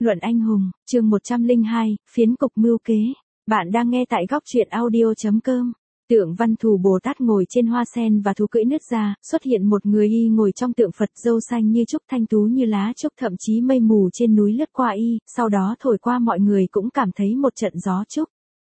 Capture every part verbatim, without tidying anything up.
Luận anh hùng, chương một trăm lẻ hai, phiến cục mưu kế. Bạn đang nghe tại góc truyện audio chấm com. Tượng Văn Thù Bồ Tát ngồi trên hoa sen và thú cưỡi nứt ra, xuất hiện một người y ngồi trong tượng Phật, râu xanh như trúc, thanh tú như lá trúc, thậm chí mây mù trên núi lướt qua y, sau đó thổi qua mọi người cũng cảm thấy một trận gió trúc.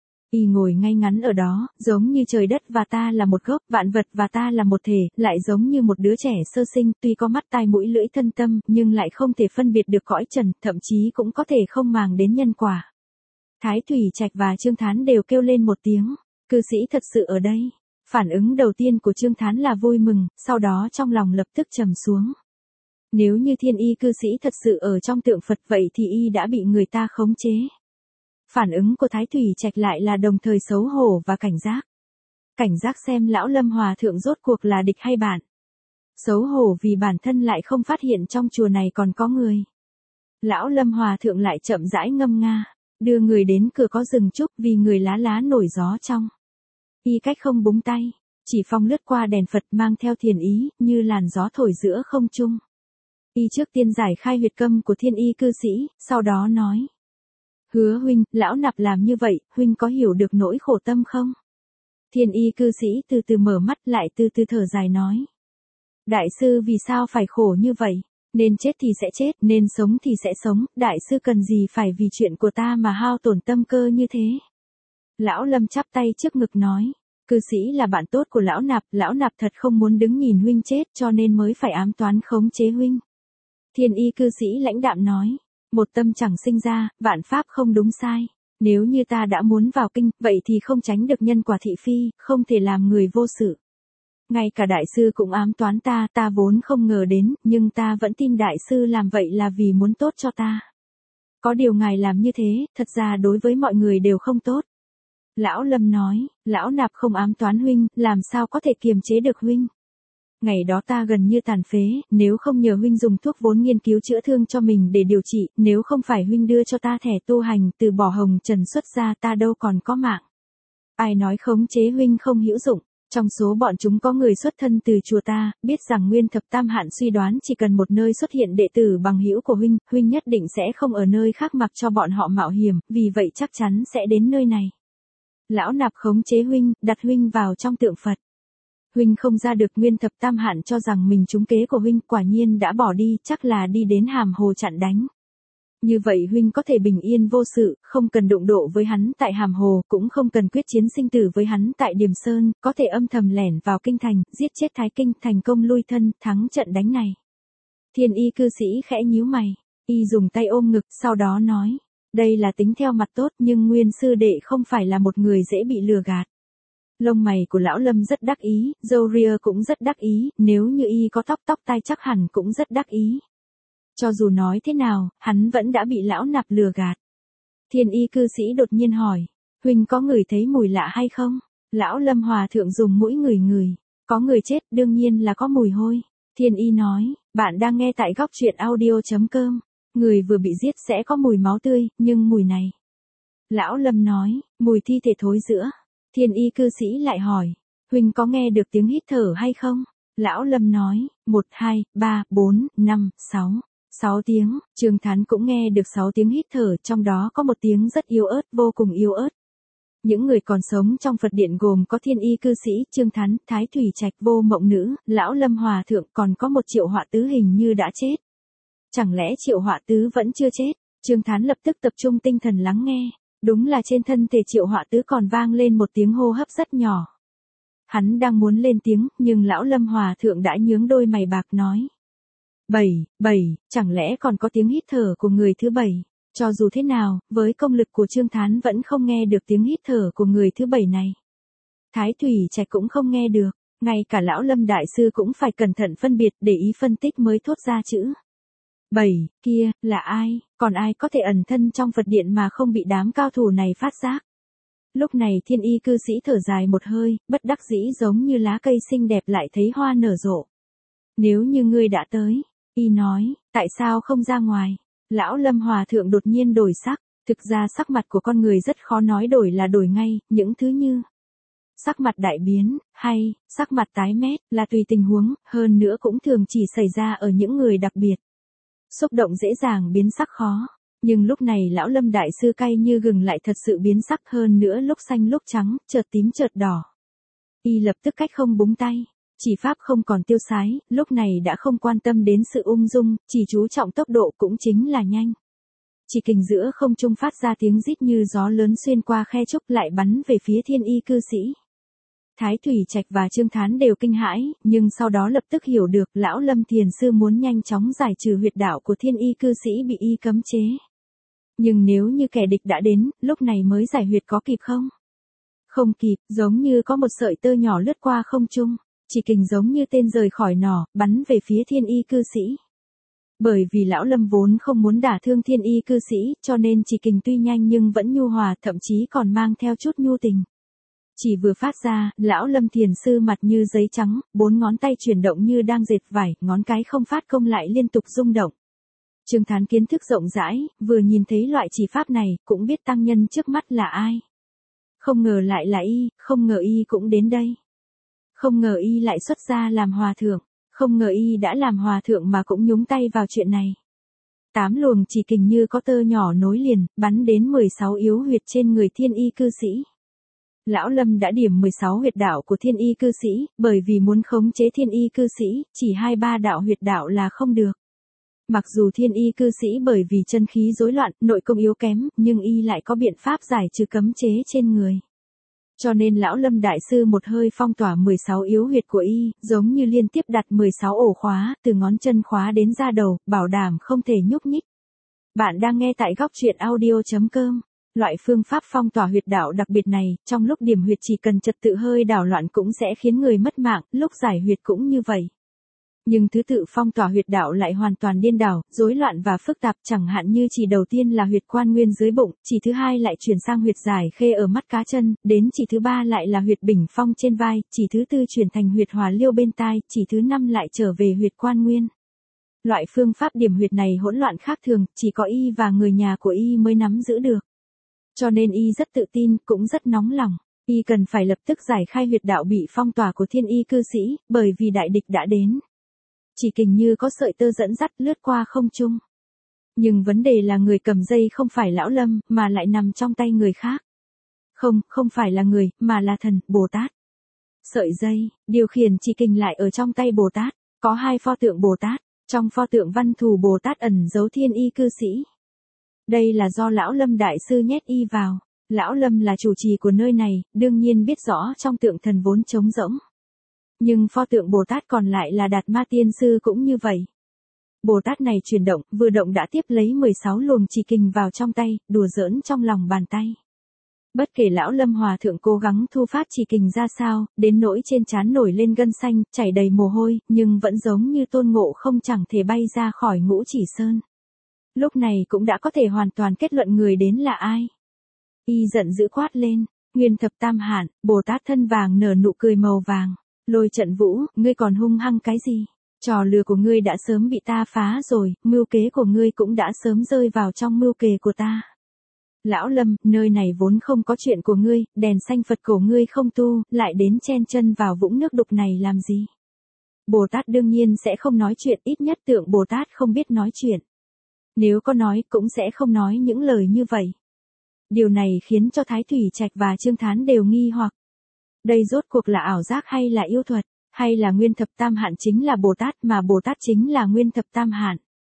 Y ngồi ngay ngắn ở đó, giống như trời đất và ta là một gốc, vạn vật và ta là một thể, lại giống như một đứa trẻ sơ sinh, tuy có mắt tai mũi lưỡi thân tâm, nhưng lại không thể phân biệt được cõi trần, thậm chí cũng có thể không màng đến nhân quả. Thái Thủy Trạch và Trương Thán đều kêu lên một tiếng, cư sĩ thật sự ở đây. Phản ứng đầu tiên của Trương Thán là vui mừng, sau đó trong lòng lập tức trầm xuống. Nếu như thiên y cư sĩ thật sự ở trong tượng Phật vậy thì y đã bị người ta khống chế. Phản ứng của Thái Thủy Trạch lại là đồng thời xấu hổ và cảnh giác. Cảnh giác xem lão Lâm Hòa Thượng rốt cuộc là địch hay bạn. Xấu hổ vì bản thân lại không phát hiện trong chùa này còn có người. Lão Lâm Hòa Thượng lại chậm rãi ngâm nga, đưa người đến cửa có rừng trúc vì người lá lá nổi gió trong. Y cách không búng tay, chỉ phong lướt qua đèn Phật mang theo thiền ý, như làn gió thổi giữa không trung. Y trước tiên giải khai huyệt câm của thiên y cư sĩ, sau đó nói. Hứa huynh, lão nạp làm như vậy, huynh có hiểu được nỗi khổ tâm không? Thiên y cư sĩ từ từ mở mắt lại từ từ thở dài nói. Đại sư vì sao phải khổ như vậy? Nên chết thì sẽ chết, nên sống thì sẽ sống, đại sư cần gì phải vì chuyện của ta mà hao tổn tâm cơ như thế? Lão Lâm chắp tay trước ngực nói. Cư sĩ là bạn tốt của lão nạp, lão nạp thật không muốn đứng nhìn huynh chết cho nên mới phải ám toán khống chế huynh. Thiên y cư sĩ lãnh đạm nói. Một tâm chẳng sinh ra, vạn pháp không đúng sai. Nếu như ta đã muốn vào kinh, vậy thì không tránh được nhân quả thị phi, không thể làm người vô sự. Ngay cả đại sư cũng ám toán ta, ta vốn không ngờ đến, nhưng ta vẫn tin đại sư làm vậy là vì muốn tốt cho ta. Có điều ngài làm như thế, thật ra đối với mọi người đều không tốt. Lão Lâm nói, lão nạp không ám toán huynh, làm sao có thể kiềm chế được huynh. Ngày đó ta gần như tàn phế, nếu không nhờ huynh dùng thuốc vốn nghiên cứu chữa thương cho mình để điều trị, nếu không phải huynh đưa cho ta thẻ tu hành từ bỏ hồng trần xuất ra ta đâu còn có mạng. Ai nói khống chế huynh không hữu dụng, trong số bọn chúng có người xuất thân từ chùa ta, biết rằng Nguyên Thập Tam Hạn suy đoán chỉ cần một nơi xuất hiện đệ tử bằng hữu của huynh, huynh nhất định sẽ không ở nơi khác mặc cho bọn họ mạo hiểm, vì vậy chắc chắn sẽ đến nơi này. Lão nạp khống chế huynh, đặt huynh vào trong tượng Phật. Huynh không ra được, Nguyên Thập Tam Hạn cho rằng mình trúng kế của huynh, quả nhiên đã bỏ đi, chắc là đi đến Hàm Hồ chặn đánh. Như vậy huynh có thể bình yên vô sự, không cần đụng độ với hắn tại Hàm Hồ, cũng không cần quyết chiến sinh tử với hắn tại Điềm Sơn, có thể âm thầm lẻn vào kinh thành, giết chết Thái Kinh, thành công lui thân, thắng trận đánh này. Thiên y cư sĩ khẽ nhíu mày, y dùng tay ôm ngực, sau đó nói, đây là tính theo mặt tốt nhưng Nguyên sư đệ không phải là một người dễ bị lừa gạt. Lông mày của lão Lâm rất đắc ý, râu ria cũng rất đắc ý, nếu như y có tóc tóc tai chắc hẳn cũng rất đắc ý. Cho dù nói thế nào, hắn vẫn đã bị lão nạp lừa gạt. Thiên y cư sĩ đột nhiên hỏi, huynh có ngửi thấy mùi lạ hay không? Lão Lâm Hòa Thượng dùng mũi ngửi ngửi, có người chết đương nhiên là có mùi hôi. Thiên y nói, bạn đang nghe tại góc truyện audio chấm com, người vừa bị giết sẽ có mùi máu tươi, nhưng mùi này. Lão Lâm nói, mùi thi thể thối rữa. Thiên y cư sĩ lại hỏi, huynh có nghe được tiếng hít thở hay không? Lão Lâm nói, một, hai, ba, bốn, năm, sáu, sáu tiếng, Trương Thán cũng nghe được sáu tiếng hít thở, trong đó có một tiếng rất yếu ớt, vô cùng yếu ớt. Những người còn sống trong Phật điện gồm có thiên y cư sĩ, Trương Thán, Thái Thủy Trạch, Vô Mộng Nữ, Lão Lâm Hòa Thượng, còn có một Triệu Họa Tứ hình như đã chết. Chẳng lẽ Triệu Họa Tứ vẫn chưa chết? Trương Thán lập tức tập trung tinh thần lắng nghe. Đúng là trên thân thể Triệu Họa Tứ còn vang lên một tiếng hô hấp rất nhỏ. Hắn đang muốn lên tiếng, nhưng lão Lâm Hòa Thượng đã nhướng đôi mày bạc nói. Bảy, bảy, chẳng lẽ còn có tiếng hít thở của người thứ bảy? Cho dù thế nào, với công lực của Trương Thán vẫn không nghe được tiếng hít thở của người thứ bảy này. Thái Thủy Trạch cũng không nghe được, ngay cả lão Lâm Đại Sư cũng phải cẩn thận phân biệt để ý phân tích mới thốt ra chữ. Bảy, kia, là ai, còn ai có thể ẩn thân trong Phật điện mà không bị đám cao thủ này phát giác. Lúc này thiên y cư sĩ thở dài một hơi, bất đắc dĩ giống như lá cây xinh đẹp lại thấy hoa nở rộ. Nếu như ngươi đã tới, y nói, tại sao không ra ngoài? Lão Lâm Hòa Thượng đột nhiên đổi sắc, thực ra sắc mặt của con người rất khó nói đổi là đổi ngay, những thứ như sắc mặt đại biến, hay sắc mặt tái mét là tùy tình huống, hơn nữa cũng thường chỉ xảy ra ở những người đặc biệt. Xúc động dễ dàng biến sắc khó. Nhưng lúc này lão Lâm đại sư cay như gừng lại thật sự biến sắc, hơn nữa lúc xanh lúc trắng, chợt tím chợt đỏ. Y lập tức cách không búng tay. Chỉ pháp không còn tiêu sái, lúc này đã không quan tâm đến sự ung dung, chỉ chú trọng tốc độ cũng chính là nhanh. Chỉ kình giữa không trung phát ra tiếng rít như gió lớn xuyên qua khe trúc lại bắn về phía thiên y cư sĩ. Thái Thủy Trạch và Trương Thán đều kinh hãi, nhưng sau đó lập tức hiểu được lão Lâm thiền sư muốn nhanh chóng giải trừ huyệt đạo của thiên y cư sĩ bị y cấm chế. Nhưng nếu như kẻ địch đã đến, lúc này mới giải huyệt có kịp không? Không kịp, giống như có một sợi tơ nhỏ lướt qua không trung, chỉ kình giống như tên rời khỏi nỏ, bắn về phía thiên y cư sĩ. Bởi vì lão Lâm vốn không muốn đả thương thiên y cư sĩ, cho nên chỉ kình tuy nhanh nhưng vẫn nhu hòa, thậm chí còn mang theo chút nhu tình. Chỉ vừa phát ra, lão Lâm thiền sư mặt như giấy trắng, bốn ngón tay chuyển động như đang dệt vải, ngón cái không phát công lại liên tục rung động. Trương Thán kiến thức rộng rãi, vừa nhìn thấy loại chỉ pháp này, cũng biết tăng nhân trước mắt là ai. Không ngờ lại là y, không ngờ y cũng đến đây. Không ngờ y lại xuất gia làm hòa thượng, không ngờ y đã làm hòa thượng mà cũng nhúng tay vào chuyện này. Tám luồng chỉ kình như có tơ nhỏ nối liền, bắn đến mười sáu yếu huyệt trên người thiên y cư sĩ. Lão Lâm đã điểm mười sáu huyệt đạo của thiên y cư sĩ, bởi vì muốn khống chế thiên y cư sĩ, chỉ hai ba đạo huyệt đạo là không được. Mặc dù thiên y cư sĩ bởi vì chân khí rối loạn, nội công yếu kém, nhưng y lại có biện pháp giải trừ cấm chế trên người. Cho nên lão Lâm đại sư một hơi phong tỏa mười sáu yếu huyệt của y, giống như liên tiếp đặt mười sáu ổ khóa, từ ngón chân khóa đến da đầu, bảo đảm không thể nhúc nhích. Bạn đang nghe tại góc truyện audio chấm com. Loại phương pháp phong tỏa huyệt đạo đặc biệt này, trong lúc điểm huyệt chỉ cần trật tự hơi đảo loạn cũng sẽ khiến người mất mạng, lúc giải huyệt cũng như vậy. Nhưng thứ tự phong tỏa huyệt đạo lại hoàn toàn điên đảo, rối loạn và phức tạp, chẳng hạn như chỉ đầu tiên là huyệt quan nguyên dưới bụng, chỉ thứ hai lại chuyển sang huyệt giải khê ở mắt cá chân, đến chỉ thứ ba lại là huyệt bình phong trên vai, chỉ thứ tư chuyển thành huyệt hòa liêu bên tai, chỉ thứ năm lại trở về huyệt quan nguyên. Loại phương pháp điểm huyệt này hỗn loạn khác thường, chỉ có y và người nhà của y mới nắm giữ được. Cho nên y rất tự tin, cũng rất nóng lòng. Y cần phải lập tức giải khai huyệt đạo bị phong tỏa của thiên y cư sĩ, bởi vì đại địch đã đến. Chỉ kình như có sợi tơ dẫn dắt lướt qua không trung. Nhưng vấn đề là người cầm dây không phải lão Lâm, mà lại nằm trong tay người khác. Không, không phải là người, mà là thần, Bồ Tát. Sợi dây, điều khiển chỉ kình lại ở trong tay Bồ Tát, có hai pho tượng Bồ Tát, trong pho tượng Văn Thù Bồ Tát ẩn giấu thiên y cư sĩ. Đây là do lão Lâm đại sư nhét y vào. Lão Lâm là chủ trì của nơi này, đương nhiên biết rõ trong tượng thần vốn trống rỗng. Nhưng pho tượng Bồ Tát còn lại là Đạt Ma Tiên Sư cũng như vậy. Bồ Tát này chuyển động, vừa động đã tiếp lấy mười sáu luồng chỉ kình vào trong tay, đùa giỡn trong lòng bàn tay. Bất kể lão Lâm hòa thượng cố gắng thu phát chỉ kình ra sao, đến nỗi trên trán nổi lên gân xanh, chảy đầy mồ hôi, nhưng vẫn giống như Tôn Ngộ Không chẳng thể bay ra khỏi Ngũ Chỉ Sơn. Lúc này cũng đã có thể hoàn toàn kết luận người đến là ai. Y giận dữ quát lên, Nguyên Thập Tam Hạn, Bồ Tát thân vàng nở nụ cười màu vàng. Lôi Trận Vũ, ngươi còn hung hăng cái gì? Trò lừa của ngươi đã sớm bị ta phá rồi, mưu kế của ngươi cũng đã sớm rơi vào trong mưu kế của ta. Lão Lâm, nơi này vốn không có chuyện của ngươi, đèn xanh Phật cổ ngươi không tu, lại đến chen chân vào vũng nước đục này làm gì? Bồ Tát đương nhiên sẽ không nói chuyện, ít nhất tượng Bồ Tát không biết nói chuyện. Nếu có nói, cũng sẽ không nói những lời như vậy. Điều này khiến cho Thái Thủy Trạch và Trương Thán đều nghi hoặc. Đây rốt cuộc là ảo giác hay là yêu thuật, hay là Nguyên Thập Tam Hạn chính là Bồ Tát mà Bồ Tát chính là Nguyên Thập Tam Hạn.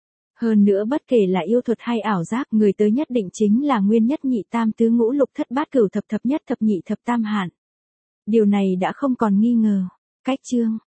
Hơn nữa bất kể là yêu thuật hay ảo giác, người tới nhất định chính là Nguyên Nhất Nhị Tam Tứ Ngũ Lục Thất Bát Cửu Thập Thập Nhất Thập Nhị Thập Tam Hạn. Điều này đã không còn nghi ngờ. Cách chương